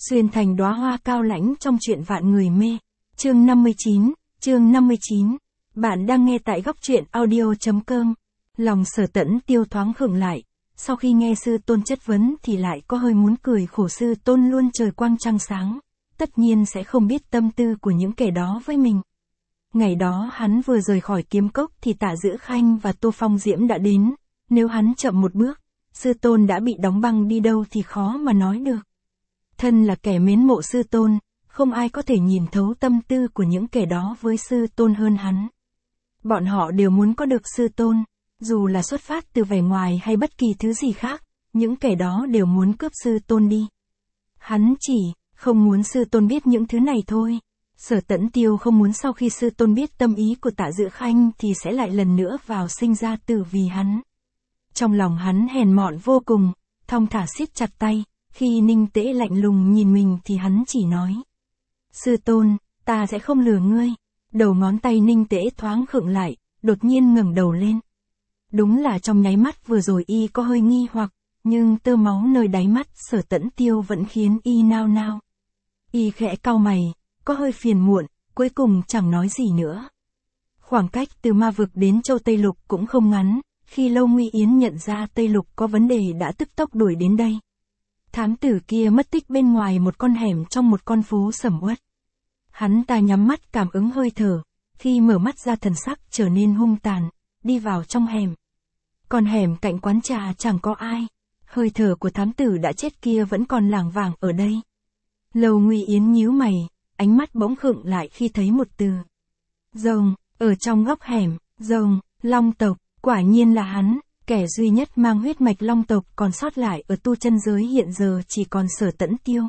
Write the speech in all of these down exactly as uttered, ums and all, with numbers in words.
Xuyên thành đóa hoa cao lãnh trong truyện vạn người mê. Chương năm mươi chín, chương năm mươi chín. Bạn đang nghe tại góc truyện audio chấm com. Lòng Sở Tẫn Tiêu thoáng khựng lại, sau khi nghe sư tôn chất vấn thì lại có hơi muốn cười khổ. Sư tôn luôn trời quang trăng sáng, tất nhiên sẽ không biết tâm tư của những kẻ đó với mình. Ngày đó hắn vừa rời khỏi kiếm cốc thì Tạ Dữ Khanh và Tô Phong Diễm đã đến, nếu hắn chậm một bước, sư tôn đã bị đóng băng đi đâu thì khó mà nói được. Thân là kẻ mến mộ sư tôn, không ai có thể nhìn thấu tâm tư của những kẻ đó với sư tôn hơn hắn. Bọn họ đều muốn có được sư tôn, dù là xuất phát từ vẻ ngoài hay bất kỳ thứ gì khác, những kẻ đó đều muốn cướp sư tôn đi. Hắn chỉ không muốn sư tôn biết những thứ này thôi. Sở Tẫn Tiêu không muốn sau khi sư tôn biết tâm ý của Tạ Dữ Khanh thì sẽ lại lần nữa vào sinh ra tử vì hắn. Trong lòng hắn hèn mọn vô cùng, thong thả siết chặt tay, khi Ninh Tễ lạnh lùng nhìn mình thì hắn chỉ nói: Sư tôn, ta sẽ không lừa ngươi. Đầu ngón tay Ninh Tễ thoáng khựng lại, đột nhiên ngẩng đầu lên. Đúng là trong nháy mắt vừa rồi y có hơi nghi hoặc, nhưng tơ máu nơi đáy mắt Sở Tẫn Tiêu vẫn khiến y nao nao. Y khẽ cau mày, có hơi phiền muộn, cuối cùng chẳng nói gì nữa. Khoảng cách từ ma vực đến châu Tây Lục cũng không ngắn, khi Lâu Nguy Yến nhận ra Tây Lục có vấn đề đã tức tốc đuổi đến đây. Thám tử kia mất tích bên ngoài một con hẻm trong một con phố sầm uất. Hắn ta nhắm mắt cảm ứng hơi thở, khi mở mắt ra thần sắc trở nên hung tàn, đi vào trong hẻm. Con hẻm cạnh quán trà chẳng có ai, hơi thở của thám tử đã chết kia vẫn còn lảng vảng ở đây. Lâu Nguy Yến nhíu mày, ánh mắt bỗng khựng lại khi thấy một từ. Rồng, ở trong góc hẻm, rồng, long tộc, quả nhiên là hắn, kẻ duy nhất mang huyết mạch long tộc còn sót lại ở tu chân giới hiện giờ chỉ còn Sở Tẫn Tiêu.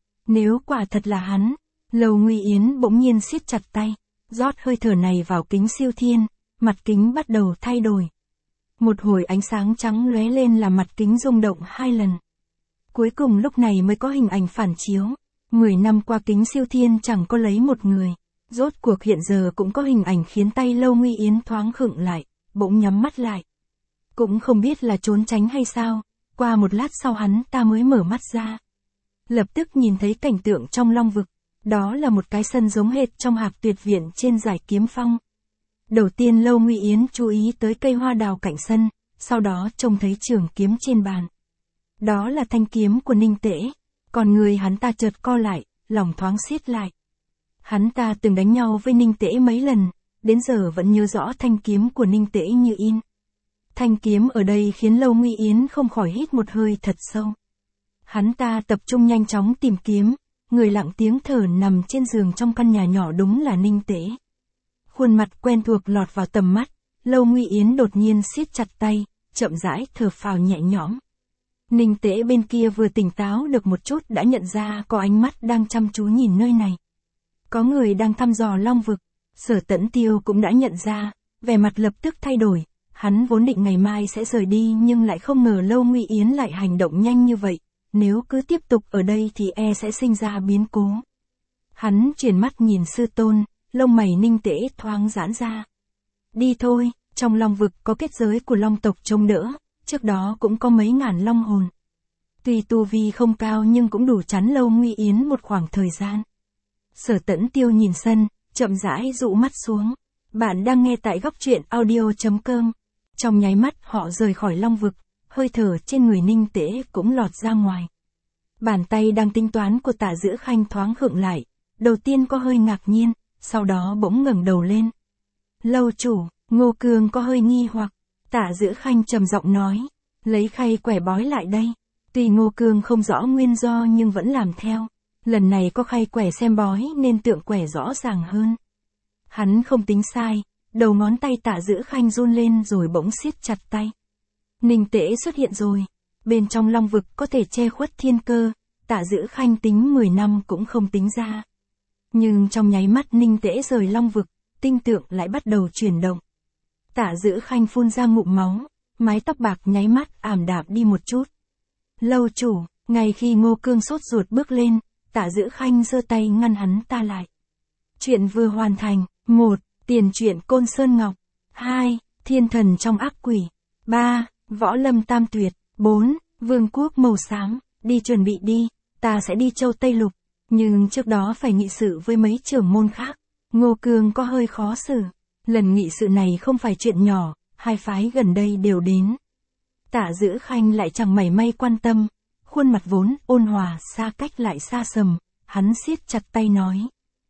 Nếu quả thật là hắn, Lâu Nguy Yến bỗng nhiên siết chặt tay, rót hơi thở này vào kính siêu thiên, mặt kính bắt đầu thay đổi. Một hồi ánh sáng trắng lóe lên làm mặt kính rung động hai lần. Cuối cùng lúc này mới có hình ảnh phản chiếu. Mười năm qua kính siêu thiên chẳng có lấy một người, rốt cuộc hiện giờ cũng có hình ảnh khiến tay Lâu Nguy Yến thoáng khựng lại, bỗng nhắm mắt lại. Cũng không biết là trốn tránh hay sao, qua một lát sau hắn ta mới mở mắt ra. Lập tức nhìn thấy cảnh tượng trong long vực, đó là một cái sân giống hệt trong Hạc Tuyệt Viện trên Giải Kiếm Phong. Đầu tiên Lâu Nguy Yến chú ý tới cây hoa đào cạnh sân, sau đó trông thấy trường kiếm trên bàn. Đó là thanh kiếm của Ninh Tễ, còn người hắn ta chợt co lại, lòng thoáng siết lại. Hắn ta từng đánh nhau với Ninh Tễ mấy lần, đến giờ vẫn nhớ rõ thanh kiếm của Ninh Tễ như in. Thanh kiếm ở đây khiến Lâu Nguy Yến không khỏi hít một hơi thật sâu. Hắn ta tập trung nhanh chóng tìm kiếm, người lặng tiếng thở nằm trên giường trong căn nhà nhỏ đúng là Ninh Tễ. Khuôn mặt quen thuộc lọt vào tầm mắt, Lâu Nguy Yến đột nhiên siết chặt tay, chậm rãi thở phào nhẹ nhõm. Ninh Tễ bên kia vừa tỉnh táo được một chút đã nhận ra có ánh mắt đang chăm chú nhìn nơi này. Có người đang thăm dò long vực. Sở Tẫn Tiêu cũng đã nhận ra, vẻ mặt lập tức thay đổi. Hắn vốn định ngày mai sẽ rời đi nhưng lại không ngờ Lâu Nguy Yến lại hành động nhanh như vậy. Nếu cứ tiếp tục ở đây thì e sẽ sinh ra biến cố. Hắn chuyển mắt nhìn sư tôn, lông mày Ninh Tễ thoáng giãn ra. Đi thôi, trong long vực có kết giới của long tộc trông đỡ, trước đó cũng có mấy ngàn long hồn. Tuy tu vi không cao nhưng cũng đủ chắn Lâu Nguy Yến một khoảng thời gian. Sở Tẫn Tiêu nhìn sân, chậm rãi dụ mắt xuống. Bạn đang nghe tại góc truyện audio chấm com. Trong nháy mắt họ rời khỏi long vực, hơi thở trên người Ninh Tễ cũng lọt ra ngoài. Bàn tay đang tính toán của Tạ Dữ Khanh thoáng khựng lại, đầu tiên có hơi ngạc nhiên, sau đó bỗng ngẩng đầu lên. Lâu chủ, Ngô Cương có hơi nghi hoặc. Tạ Dữ Khanh trầm giọng nói, lấy khay quẻ bói lại đây. Tuy Ngô Cương không rõ nguyên do nhưng vẫn làm theo. Lần này có khay quẻ xem bói nên tượng quẻ rõ ràng hơn. Hắn không tính sai, đầu ngón tay Tạ Dữ Khanh run lên rồi bỗng siết chặt tay. Ninh Tễ xuất hiện rồi. Bên trong long vực có thể che khuất thiên cơ, Tạ Dữ Khanh tính mười năm cũng không tính ra. Nhưng trong nháy mắt Ninh Tễ rời long vực, tinh tượng lại bắt đầu chuyển động. Tạ Dữ Khanh phun ra ngụm máu, mái tóc bạc nháy mắt ảm đạm đi một chút. Lâu chủ, ngay khi Ngô Cương sốt ruột bước lên, Tạ Dữ Khanh giơ tay ngăn hắn ta lại. Chuyện vừa hoàn thành. một. Tiền truyện Côn Sơn Ngọc. hai. Thiên thần trong ác quỷ. ba. Võ lâm tam tuyệt. bốn. Vương quốc màu xám. Đi chuẩn bị đi. ta sẽ đi Châu Tây Lục, nhưng trước đó phải nghị sự với mấy trưởng môn khác. Ngô Cương có hơi khó xử. Lần nghị sự này không phải chuyện nhỏ, hai phái gần đây đều đến. Tạ Dữ Khanh lại chẳng mảy may quan tâm, khuôn mặt vốn ôn hòa xa cách lại xa sầm, hắn siết chặt tay nói.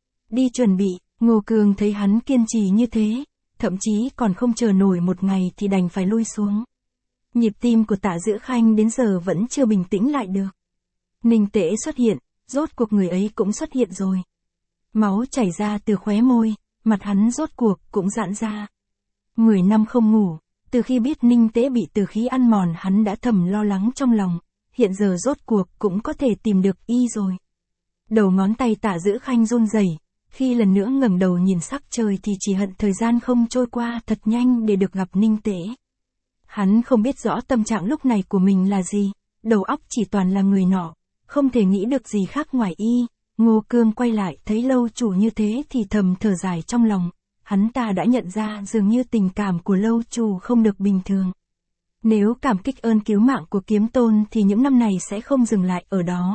Đi chuẩn bị. Ngô Cương thấy hắn kiên trì như thế, thậm chí còn không chờ nổi một ngày thì đành phải lui xuống. Nhịp tim của Tạ Dữ Khanh đến giờ vẫn chưa bình tĩnh lại được. Ninh Tế xuất hiện, rốt cuộc người ấy cũng xuất hiện rồi. Máu chảy ra từ khóe môi, mặt hắn rốt cuộc cũng giãn ra. Mười năm không ngủ, từ khi biết Ninh Tế bị tử khí ăn mòn hắn đã thầm lo lắng trong lòng, hiện giờ rốt cuộc cũng có thể tìm được y rồi. Đầu ngón tay Tạ Dữ Khanh run rẩy, khi lần nữa ngẩng đầu nhìn sắc trời thì chỉ hận thời gian không trôi qua thật nhanh để được gặp Ninh Tế. Hắn không biết rõ tâm trạng lúc này của mình là gì, đầu óc chỉ toàn là người nọ, không thể nghĩ được gì khác ngoài y. Ngô Cương quay lại thấy lâu chủ như thế thì thầm thở dài trong lòng, hắn ta đã nhận ra dường như tình cảm của lâu chủ không được bình thường. Nếu cảm kích ơn cứu mạng của Kiếm Tôn thì những năm này sẽ không dừng lại ở đó.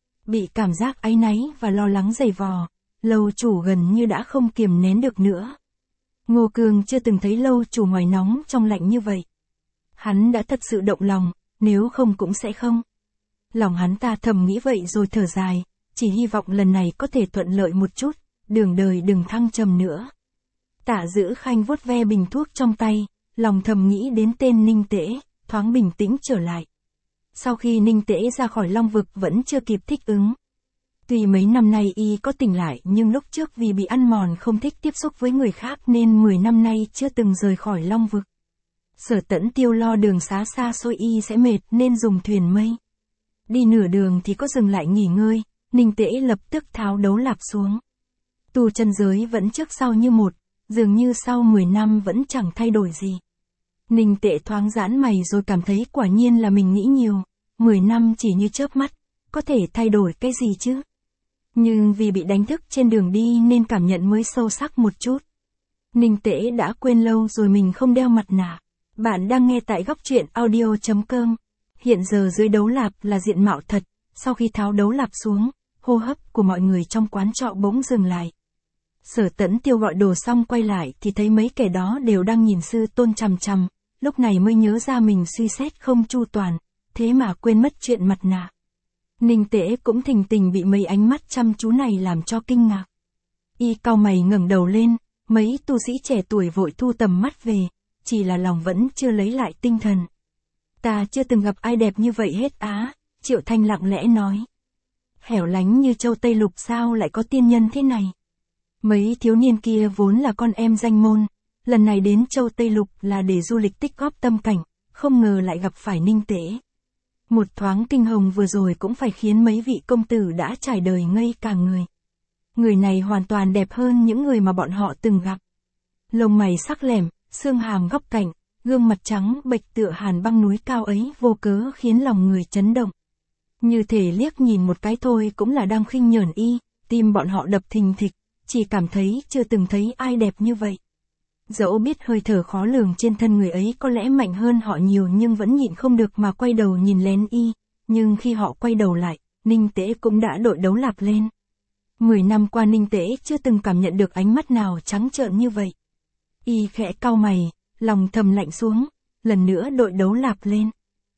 Bị cảm giác áy náy và lo lắng dày vò, lâu chủ gần như đã không kiềm nén được nữa. Ngô Cương chưa từng thấy lâu chủ ngoài nóng trong lạnh như vậy. Hắn đã thật sự động lòng, nếu không cũng sẽ không. Lòng hắn ta thầm nghĩ vậy rồi thở dài, chỉ hy vọng lần này có thể thuận lợi một chút, đường đời đừng thăng trầm nữa. Tạ Dữ Khanh vuốt ve bình thuốc trong tay, lòng thầm nghĩ đến tên Ninh Tế, thoáng bình tĩnh trở lại. Sau khi Ninh Tế ra khỏi Long Vực vẫn chưa kịp thích ứng. Tuy mấy năm nay y có tỉnh lại nhưng lúc trước vì bị ăn mòn không thích tiếp xúc với người khác nên mười năm nay chưa từng rời khỏi Long Vực. Sở Tẫn Tiêu lo đường xá xa xôi y sẽ mệt nên dùng thuyền mây. Đi nửa đường thì có dừng lại nghỉ ngơi, Ninh Tế lập tức tháo đấu lạp xuống. Tu chân giới vẫn trước sau như một, dường như sau mười năm vẫn chẳng thay đổi gì. Ninh Tế thoáng giãn mày rồi cảm thấy quả nhiên là mình nghĩ nhiều, mười năm chỉ như chớp mắt, có thể thay đổi cái gì chứ? Nhưng vì bị đánh thức trên đường đi nên cảm nhận mới sâu sắc một chút. Ninh Tế đã quên lâu rồi mình không đeo mặt nạ. Bạn đang nghe tại góc truyện audio chấm com. Hiện giờ dưới đấu lạp là diện mạo thật, sau khi tháo đấu lạp xuống, hô hấp của mọi người trong quán trọ bỗng dừng lại. Sở Tẫn Tiêu gọi đồ xong quay lại thì thấy mấy kẻ đó đều đang nhìn sư tôn chằm chằm, lúc này mới nhớ ra mình suy xét không chu toàn, thế mà quên mất chuyện mặt nạ. Ninh Tế cũng thình tình bị mấy ánh mắt chăm chú này làm cho kinh ngạc. Y cau mày ngẩng đầu lên, mấy tu sĩ trẻ tuổi vội thu tầm mắt về, chỉ là lòng vẫn chưa lấy lại tinh thần. Ta chưa từng gặp ai đẹp như vậy hết á, Triệu Thanh lặng lẽ nói. Hẻo lánh như Châu Tây Lục sao lại có tiên nhân thế này? Mấy thiếu niên kia vốn là con em danh môn, lần này đến Châu Tây Lục là để du lịch tích góp tâm cảnh, không ngờ lại gặp phải Ninh Tế. Một thoáng kinh hồng vừa rồi cũng phải khiến mấy vị công tử đã trải đời ngây cả người. Người này hoàn toàn đẹp hơn những người mà bọn họ từng gặp. Lông mày sắc lẻm, xương hàm góc cạnh, gương mặt trắng bệch tựa hàn băng núi cao ấy vô cớ khiến lòng người chấn động. Như thể liếc nhìn một cái thôi cũng là đang khinh nhởn y, tim bọn họ đập thình thịch, chỉ cảm thấy chưa từng thấy ai đẹp như vậy. Dẫu biết hơi thở khó lường trên thân người ấy có lẽ mạnh hơn họ nhiều nhưng vẫn nhịn không được mà quay đầu nhìn lén y, nhưng khi họ quay đầu lại, Ninh Tế cũng đã đội đấu lạp lên. Mười năm qua Ninh Tế chưa từng cảm nhận được ánh mắt nào trắng trợn như vậy. Y khẽ cau mày, lòng thầm lạnh xuống, lần nữa đội đấu lạp lên.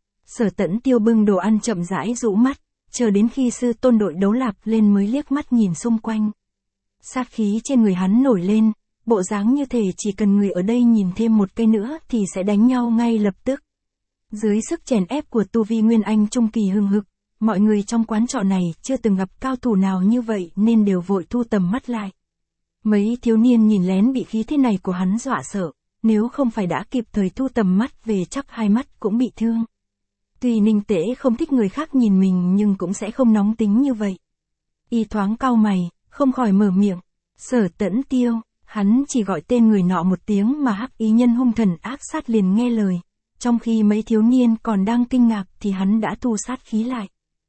Sở Tẫn Tiêu bưng đồ ăn chậm rãi rũ mắt, chờ đến khi sư tôn đội đấu lạp lên mới liếc mắt nhìn xung quanh. Sát khí trên người hắn nổi lên, bộ dáng như thể chỉ cần người ở đây nhìn thêm một cây nữa thì sẽ đánh nhau ngay lập tức. Dưới sức chèn ép của tu vi Nguyên Anh trung kỳ hừng hực, mọi người trong quán trọ này chưa từng gặp cao thủ nào như vậy nên đều vội thu tầm mắt lại. Mấy thiếu niên nhìn lén bị khí thế này của hắn dọa sợ, nếu không phải đã kịp thời thu tầm mắt về chắc hai mắt cũng bị thương. Tuy Ninh Tế không thích người khác nhìn mình nhưng cũng sẽ không nóng tính như vậy. Y thoáng cau mày, không khỏi mở miệng. Sở Tẫn Tiêu, hắn chỉ gọi tên người nọ một tiếng mà hắc ý nhân hung thần ác sát liền nghe lời. Trong khi mấy thiếu niên còn đang kinh ngạc thì hắn đã thu sát khí lại.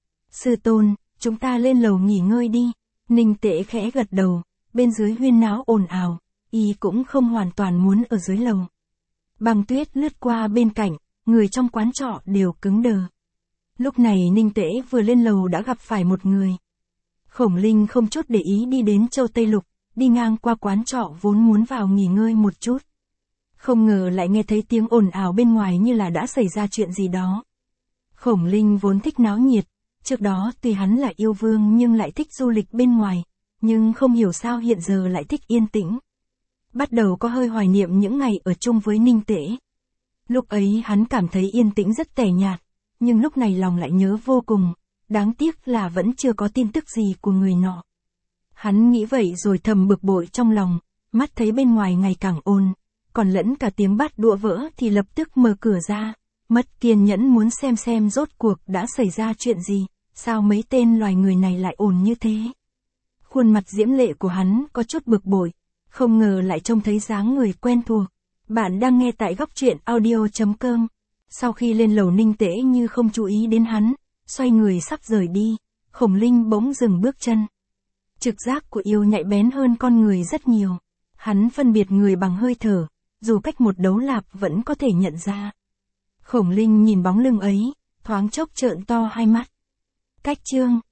Sư tôn, chúng ta lên lầu nghỉ ngơi đi. Ninh Tế khẽ gật đầu, bên dưới huyên náo ồn ào, y cũng không hoàn toàn muốn ở dưới lầu. Băng Tuyết lướt qua bên cạnh, người trong quán trọ đều cứng đờ. Lúc này Ninh Tễ vừa lên lầu đã gặp phải một người. Khổng Linh không chút để ý đi đến Châu Tây Lục, đi ngang qua quán trọ vốn muốn vào nghỉ ngơi một chút. Không ngờ lại nghe thấy tiếng ồn ào bên ngoài như là đã xảy ra chuyện gì đó. Khổng Linh vốn thích náo nhiệt, trước đó tuy hắn là yêu vương nhưng lại thích du lịch bên ngoài, nhưng không hiểu sao hiện giờ lại thích yên tĩnh. Bắt đầu có hơi hoài niệm những ngày ở chung với Ninh Tễ. Lúc ấy hắn cảm thấy yên tĩnh rất tẻ nhạt, nhưng lúc này lòng lại nhớ vô cùng, đáng tiếc là vẫn chưa có tin tức gì của người nọ. Hắn nghĩ vậy rồi thầm bực bội trong lòng, mắt thấy bên ngoài ngày càng ồn, còn lẫn cả tiếng bát đũa vỡ thì lập tức mở cửa ra, mất kiên nhẫn muốn xem xem rốt cuộc đã xảy ra chuyện gì, sao mấy tên loài người này lại ồn như thế. Khuôn mặt diễm lệ của hắn có chút bực bội, không ngờ lại trông thấy dáng người quen thuộc. Bạn đang nghe tại góc truyện audio.com. Sau khi lên lầu Ninh Tễ như không chú ý đến hắn, xoay người sắp rời đi, Khổng Linh bỗng dừng bước chân. Trực giác của yêu nhạy bén hơn con người rất nhiều. Hắn phân biệt người bằng hơi thở, dù cách một đấu lạp vẫn có thể nhận ra. Khổng Linh nhìn bóng lưng ấy, thoáng chốc trợn to hai mắt. Cách chương